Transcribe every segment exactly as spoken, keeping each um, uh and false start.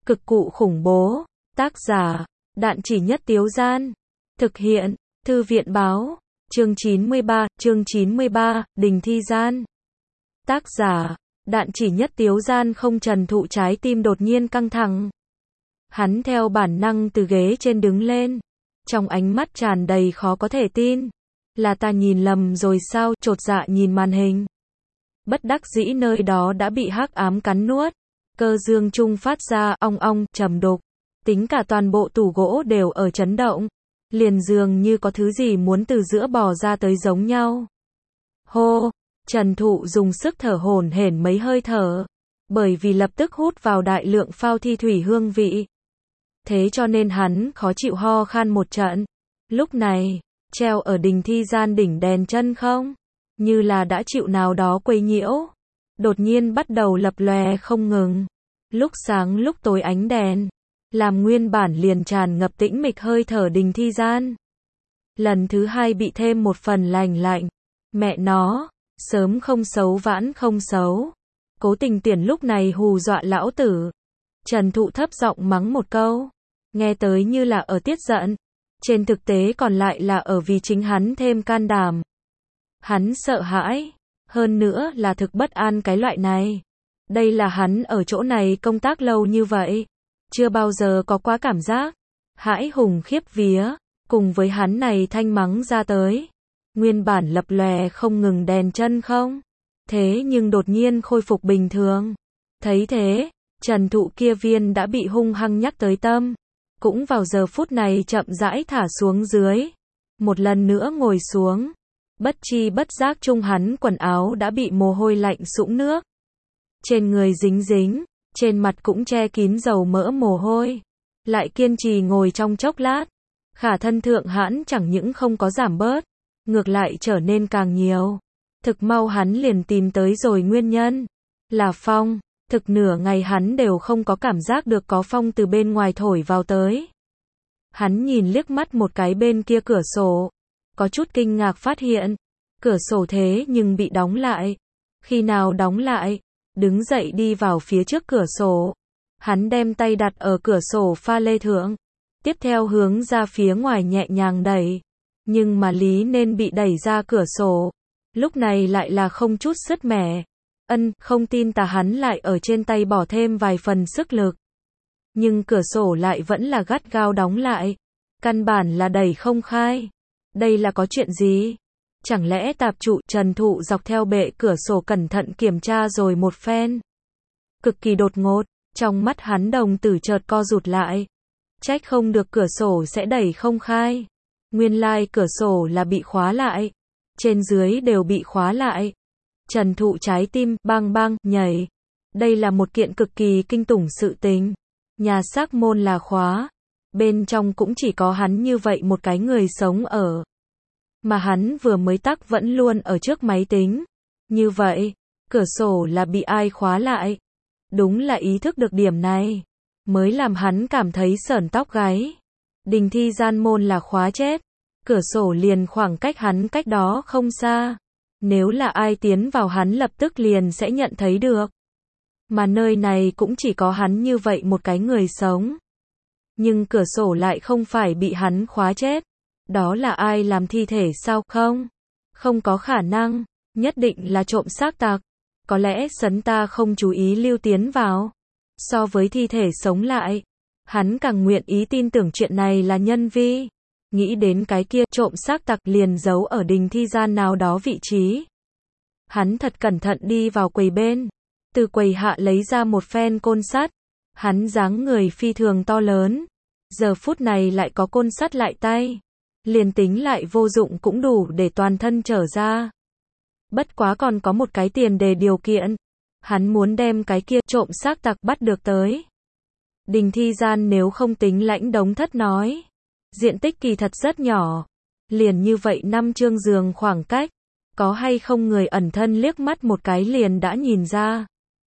Cực cụ khủng bố. Tác giả, Đạn Chỉ Nhất Tiếu Gian. Thực hiện, Thư viện Báo. Chương chín mươi ba, chương chín mươi ba, Đình Thi Gian. Tác giả, Đạn Chỉ Nhất Tiếu Gian. Không Trần Thụ trái tim đột nhiên căng thẳng. Hắn theo bản năng từ ghế trên đứng lên. Trong ánh mắt tràn đầy khó có thể tin. Là ta nhìn lầm rồi sao? Chột dạ nhìn màn hình. Bất đắc dĩ nơi đó đã bị hắc ám cắn nuốt. Cơ dương trung phát ra ong ong, trầm đục. Tính cả toàn bộ tủ gỗ đều ở chấn động. Liền dường như có thứ gì muốn từ giữa bò ra tới giống nhau. Hô, Trần Thụ dùng sức thở hổn hển mấy hơi thở. Bởi vì lập tức hút vào đại lượng phao thi thủy hương vị. Thế cho nên hắn khó chịu ho khan một trận. Lúc này, treo ở Đình Thi Gian đỉnh đèn chân không? Như là đã chịu nào đó quấy nhiễu. Đột nhiên bắt đầu lập lòe không ngừng. Lúc sáng lúc tối ánh đèn. Làm nguyên bản liền tràn ngập tĩnh mịch hơi thở Đình Thi Gian. Lần thứ hai bị thêm một phần lành lạnh. Mẹ nó, sớm không xấu vãn không xấu. Cố Tình Tiễn lúc này hù dọa lão tử. Trần Thụ thấp giọng mắng một câu. Nghe tới như là ở tiết giận. Trên thực tế còn lại là ở vì chính hắn thêm can đảm. Hắn sợ hãi. Hơn nữa là thực bất an cái loại này. Đây là hắn ở chỗ này công tác lâu như vậy. Chưa bao giờ có quá cảm giác. Hãi hùng khiếp vía. Cùng với hắn này thanh mắng ra tới. Nguyên bản lập lòe không ngừng đèn chân không. Thế nhưng đột nhiên khôi phục bình thường. Thấy thế, Trần Thụ kia viên đã bị hung hăng nhắc tới tâm. Cũng vào giờ phút này chậm rãi thả xuống dưới. Một lần nữa ngồi xuống. Bất chi bất giác chung hắn quần áo đã bị mồ hôi lạnh sũng nước. Trên người dính dính, trên mặt cũng che kín dầu mỡ mồ hôi. Lại kiên trì ngồi trong chốc lát. Khả thân thượng hãn chẳng những không có giảm bớt, ngược lại trở nên càng nhiều. Thực mau hắn liền tìm tới rồi nguyên nhân. Là phong. Thực nửa ngày hắn đều không có cảm giác được có phong từ bên ngoài thổi vào tới. Hắn nhìn liếc mắt một cái bên kia cửa sổ. Có chút kinh ngạc phát hiện. Cửa sổ thế nhưng bị đóng lại. Khi nào đóng lại? Đứng dậy đi vào phía trước cửa sổ. Hắn đem tay đặt ở cửa sổ pha lê thượng. Tiếp theo hướng ra phía ngoài nhẹ nhàng đẩy. Nhưng mà lý nên bị đẩy ra cửa sổ. Lúc này lại là không chút sứt mẻ. Ân, không tin tà hắn lại ở trên tay bỏ thêm vài phần sức lực. Nhưng cửa sổ lại vẫn là gắt gao đóng lại. Căn bản là đẩy không khai. Đây là có chuyện gì? Chẳng lẽ tạp trụ? Trần Thụ dọc theo bệ cửa sổ cẩn thận kiểm tra rồi một phen. Cực kỳ đột ngột, trong mắt hắn đồng tử chợt co rụt lại. Trách không được cửa sổ sẽ đẩy không khai. Nguyên lai cửa sổ là bị khóa lại. Trên dưới đều bị khóa lại. Trần Thụ trái tim bang bang nhảy. Đây là một kiện cực kỳ kinh tủng sự tình. Nhà xác môn là khóa. Bên trong cũng chỉ có hắn như vậy một cái người sống ở. Mà hắn vừa mới tắc vẫn luôn ở trước máy tính. Như vậy, cửa sổ là bị ai khóa lại? Đúng là ý thức được điểm này. Mới làm hắn cảm thấy sởn tóc gáy. Đình Thi Gian môn là khóa chết. Cửa sổ liền khoảng cách hắn cách đó không xa. Nếu là ai tiến vào hắn lập tức liền sẽ nhận thấy được. Mà nơi này cũng chỉ có hắn như vậy một cái người sống. Nhưng cửa sổ lại không phải bị hắn khóa chết. Đó là ai làm thi thể sao không? Không có khả năng. Nhất định là trộm xác tặc. Có lẽ sấn ta không chú ý lưu tiến vào. So với thi thể sống lại. Hắn càng nguyện ý tin tưởng chuyện này là nhân vi. Nghĩ đến cái kia trộm xác tặc liền giấu ở Đình Thi Gian nào đó vị trí. Hắn thật cẩn thận đi vào quầy bên. Từ quầy hạ lấy ra một phen côn sắt. Hắn dáng người phi thường to lớn. Giờ phút này lại có côn sắt lại tay. Liền tính lại vô dụng cũng đủ để toàn thân trở ra. Bất quá còn có một cái tiền đề điều kiện. Hắn muốn đem cái kia trộm xác tặc bắt được tới. Đình Thi Gian nếu không tính Lãnh Đống Thất nói. Diện tích kỳ thật rất nhỏ. Liền như vậy năm chương giường khoảng cách. Có hay không người ẩn thân liếc mắt một cái liền đã nhìn ra.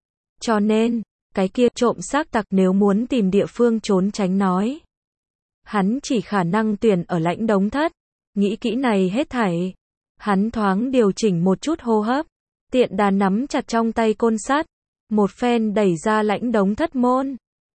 Cho nên, cái kia trộm xác tặc nếu muốn tìm địa phương trốn tránh nói. Hắn chỉ khả năng tuyển ở Lãnh Đống Thất. Nghĩ kỹ này hết thảy. Hắn thoáng điều chỉnh một chút hô hấp. Tiện đà nắm chặt trong tay côn sắt. Một phen đẩy ra Lãnh Đống Thất môn.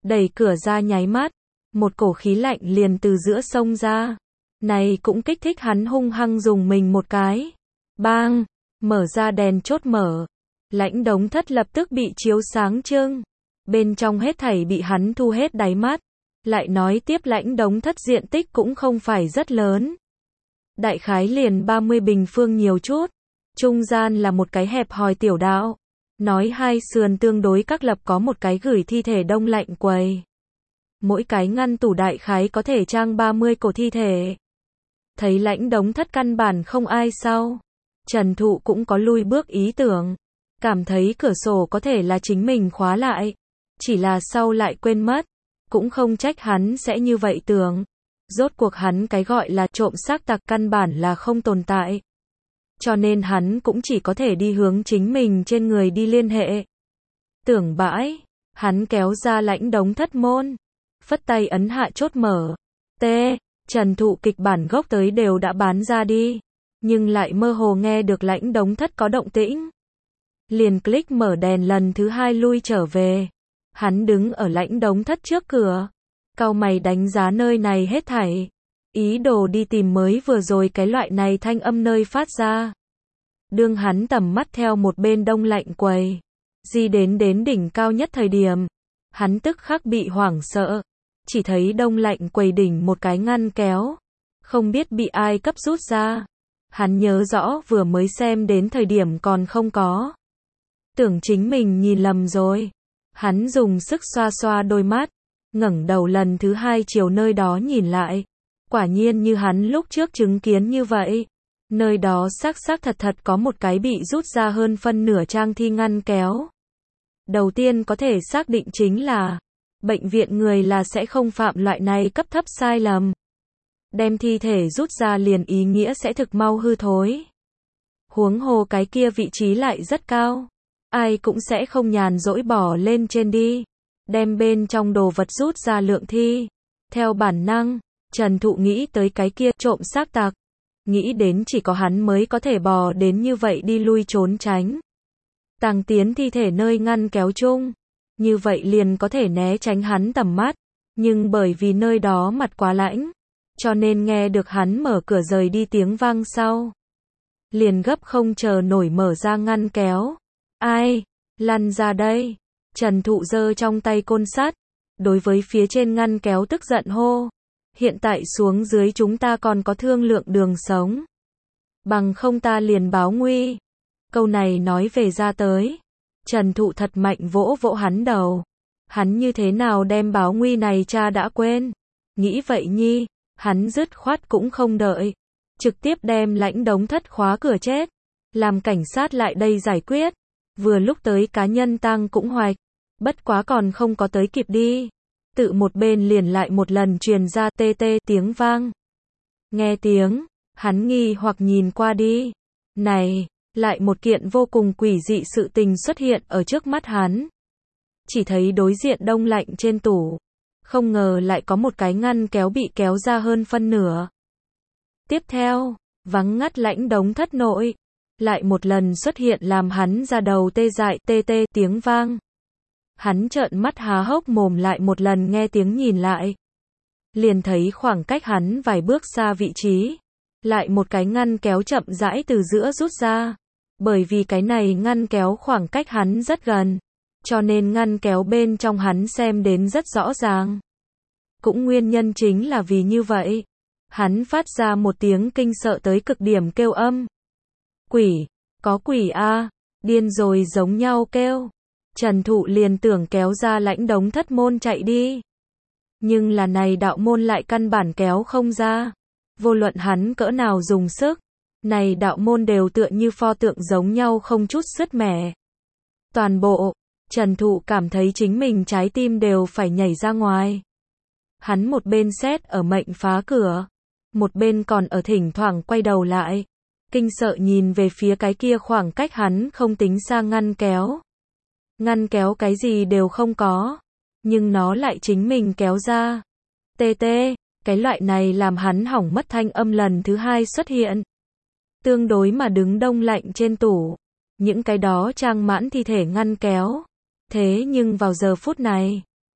Đẩy cửa ra nháy mắt, một cổ khí lạnh liền từ giữa xông ra. Này cũng kích thích hắn hung hăng dùng mình một cái. Bang! Mở ra đèn chốt mở. Lãnh Đống Thất lập tức bị chiếu sáng trưng. Bên trong hết thảy bị hắn thu hết đáy mắt. Lại nói tiếp Lãnh Đống Thất diện tích cũng không phải rất lớn. Đại khái liền ba mươi bình phương nhiều chút. Trung gian là một cái hẹp hòi tiểu đạo. Nói hai sườn tương đối các lập có một cái gửi thi thể đông lạnh quầy. Mỗi cái ngăn tủ đại khái có thể trang ba mươi cổ thi thể. Thấy Lãnh Đống Thất căn bản không ai sau. Trần Thụ cũng có lui bước ý tưởng. Cảm thấy cửa sổ có thể là chính mình khóa lại. Chỉ là sau lại quên mất. Cũng không trách hắn sẽ như vậy tưởng. Rốt cuộc hắn cái gọi là trộm xác tặc căn bản là không tồn tại. Cho nên hắn cũng chỉ có thể đi hướng chính mình trên người đi liên hệ. Tưởng bãi, hắn kéo ra Lãnh Đống Thất môn. Phất tay ấn hạ chốt mở. T. Trần Thụ kịch bản gốc tới đều đã bán ra đi. Nhưng lại mơ hồ nghe được Lãnh Đống Thất có động tĩnh. Liền click mở đèn lần thứ hai lui trở về. Hắn đứng ở Lãnh Đống Thất trước cửa. Cau mày đánh giá nơi này hết thảy. Ý đồ đi tìm mới vừa rồi cái loại này thanh âm nơi phát ra. Đương hắn tầm mắt theo một bên đông lạnh quầy. Di đến đến đỉnh cao nhất thời điểm. Hắn tức khắc bị hoảng sợ. Chỉ thấy đông lạnh quầy đỉnh một cái ngăn kéo. Không biết bị ai cấp rút ra. Hắn nhớ rõ vừa mới xem đến thời điểm còn không có. Tưởng chính mình nhìn lầm rồi. Hắn dùng sức xoa xoa đôi mắt. Ngẩng đầu lần thứ hai chiều nơi đó nhìn lại. Quả nhiên như hắn lúc trước chứng kiến như vậy. Nơi đó xác xác thật thật có một cái bị rút ra hơn phân nửa trang thi ngăn kéo. Đầu tiên có thể xác định chính là bệnh viện người là sẽ không phạm loại này cấp thấp sai lầm. Đem thi thể rút ra liền ý nghĩa sẽ thực mau hư thối. Huống hồ cái kia vị trí lại rất cao. Ai cũng sẽ không nhàn rỗi bỏ lên trên đi. Đem bên trong đồ vật rút ra lượng thi. Theo bản năng, Trần Thụ nghĩ tới cái kia trộm xác tặc. Nghĩ đến chỉ có hắn mới có thể bò đến như vậy đi lui trốn tránh. Tàng tiến thi thể nơi ngăn kéo chung. Như vậy liền có thể né tránh hắn tầm mắt. Nhưng bởi vì nơi đó mặt quá lãnh. Cho nên nghe được hắn mở cửa rời đi tiếng vang sau. Liền gấp không chờ nổi mở ra ngăn kéo. Ai? Lăn ra đây. Trần Thụ giơ trong tay côn sắt. Đối với phía trên ngăn kéo tức giận hô. Hiện tại xuống dưới chúng ta còn có thương lượng đường sống. Bằng không ta liền báo nguy. Câu này nói về ra tới. Trần Thụ thật mạnh vỗ vỗ hắn đầu. Hắn như thế nào đem báo nguy này cha đã quên. Nghĩ vậy nhi. Hắn dứt khoát cũng không đợi. Trực tiếp đem Lãnh Đống Thất khóa cửa chết. Làm cảnh sát lại đây giải quyết. Vừa lúc tới cá nhân tang cũng hoạch. Bất quá còn không có tới kịp đi. Tự một bên liền lại một lần truyền ra tê tê tiếng vang. Nghe tiếng, hắn nghi hoặc nhìn qua đi. Này, lại một kiện vô cùng quỷ dị sự tình xuất hiện ở trước mắt hắn. Chỉ thấy đối diện đông lạnh trên tủ. Không ngờ lại có một cái ngăn kéo bị kéo ra hơn phân nửa. Tiếp theo, vắng ngắt Lãnh Đống Thất nội. Lại một lần xuất hiện làm hắn ra đầu tê dại tê tê tiếng vang. Hắn trợn mắt há hốc mồm lại một lần nghe tiếng nhìn lại. Liền thấy khoảng cách hắn vài bước xa vị trí. Lại một cái ngăn kéo chậm rãi từ giữa rút ra. Bởi vì cái này ngăn kéo khoảng cách hắn rất gần. Cho nên ngăn kéo bên trong hắn xem đến rất rõ ràng. Cũng nguyên nhân chính là vì như vậy. Hắn phát ra một tiếng kinh sợ tới cực điểm kêu âm. Quỷ, có quỷ a, điên rồi giống nhau kêu. Trần Thụ liền tưởng kéo ra Lãnh Đống Thất môn chạy đi. Nhưng là này đạo môn lại căn bản kéo không ra. Vô luận hắn cỡ nào dùng sức. Này đạo môn đều tựa như pho tượng giống nhau không chút sứt mẻ. Toàn bộ, Trần Thụ cảm thấy chính mình trái tim đều phải nhảy ra ngoài. Hắn một bên xét ở mệnh phá cửa. Một bên còn ở thỉnh thoảng quay đầu lại. Kinh sợ nhìn về phía cái kia khoảng cách hắn không tính xa ngăn kéo. Ngăn kéo cái gì đều không có. Nhưng nó lại chính mình kéo ra. Tê tê, cái loại này làm hắn hỏng mất thanh âm lần thứ hai xuất hiện. Tương đối mà đứng đông lạnh trên tủ. Những cái đó trang mãn thi thể ngăn kéo. Thế nhưng vào giờ phút này,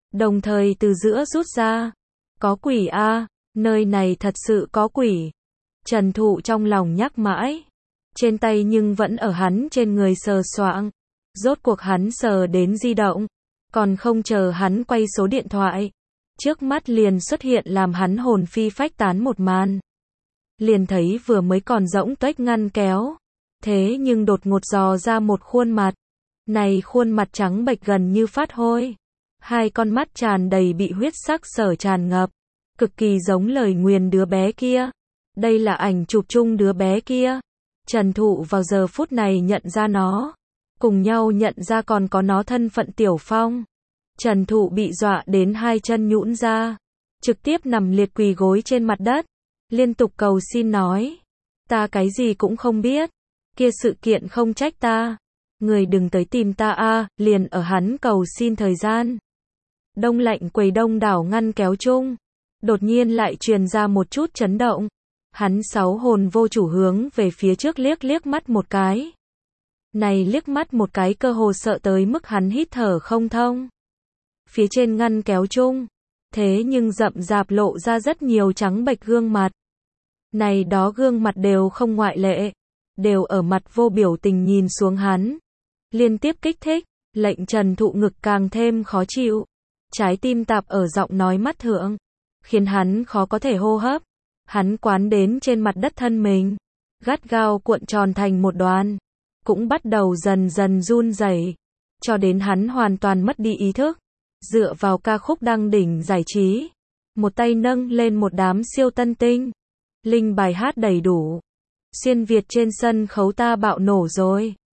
đồng thời từ giữa rút ra. Có quỷ a, nơi này thật sự có quỷ. Trần Thụ trong lòng nhắc mãi. Trên tay nhưng vẫn ở hắn trên người sờ soạng. Rốt cuộc hắn sờ đến di động. Còn không chờ hắn quay số điện thoại. Trước mắt liền xuất hiện làm hắn hồn phi phách tán một màn. Liền thấy vừa mới còn rỗng tuếch ngăn kéo. Thế nhưng đột ngột dò ra một khuôn mặt. Này khuôn mặt trắng bệch gần như phát hôi. Hai con mắt tràn đầy bị huyết sắc sở tràn ngập. Cực kỳ giống lời nguyền đứa bé kia. Đây là ảnh chụp chung đứa bé kia. Trần Thụ vào giờ phút này nhận ra nó. Cùng nhau nhận ra còn có nó thân phận Tiểu Phong. Trần Thụ bị dọa đến hai chân nhũn ra. Trực tiếp nằm liệt quỳ gối trên mặt đất. Liên tục cầu xin nói. Ta cái gì cũng không biết. Kia sự kiện không trách ta. Người đừng tới tìm ta a, liền ở hắn cầu xin thời gian. Đông lạnh quầy đông đảo ngăn kéo chung. Đột nhiên lại truyền ra một chút chấn động. Hắn sáu hồn vô chủ hướng về phía trước liếc liếc mắt một cái. Này liếc mắt một cái cơ hồ sợ tới mức hắn hít thở không thông. Phía trên ngăn kéo chung. Thế nhưng rậm rạp lộ ra rất nhiều trắng bệch gương mặt. Này đó gương mặt đều không ngoại lệ. Đều ở mặt vô biểu tình nhìn xuống hắn. Liên tiếp kích thích, lệnh Trần Thụ ngực càng thêm khó chịu. Trái tim tạp ở giọng nói mắt thượng. Khiến hắn khó có thể hô hấp. Hắn quán đến trên mặt đất thân mình. Gắt gao cuộn tròn thành một đoàn. Cũng bắt đầu dần dần run rẩy. Cho đến hắn hoàn toàn mất đi ý thức. Dựa vào ca khúc đăng đỉnh giải trí. Một tay nâng lên một đám siêu tân tinh. Linh bài hát đầy đủ. Xuyên Việt trên sân khấu ta bạo nổ rồi.